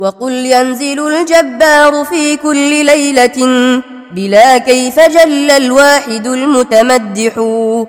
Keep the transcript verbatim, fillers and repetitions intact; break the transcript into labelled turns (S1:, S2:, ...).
S1: وقل ينزل الجبار في كل ليلة بلا كيف جل الواحد المتمدح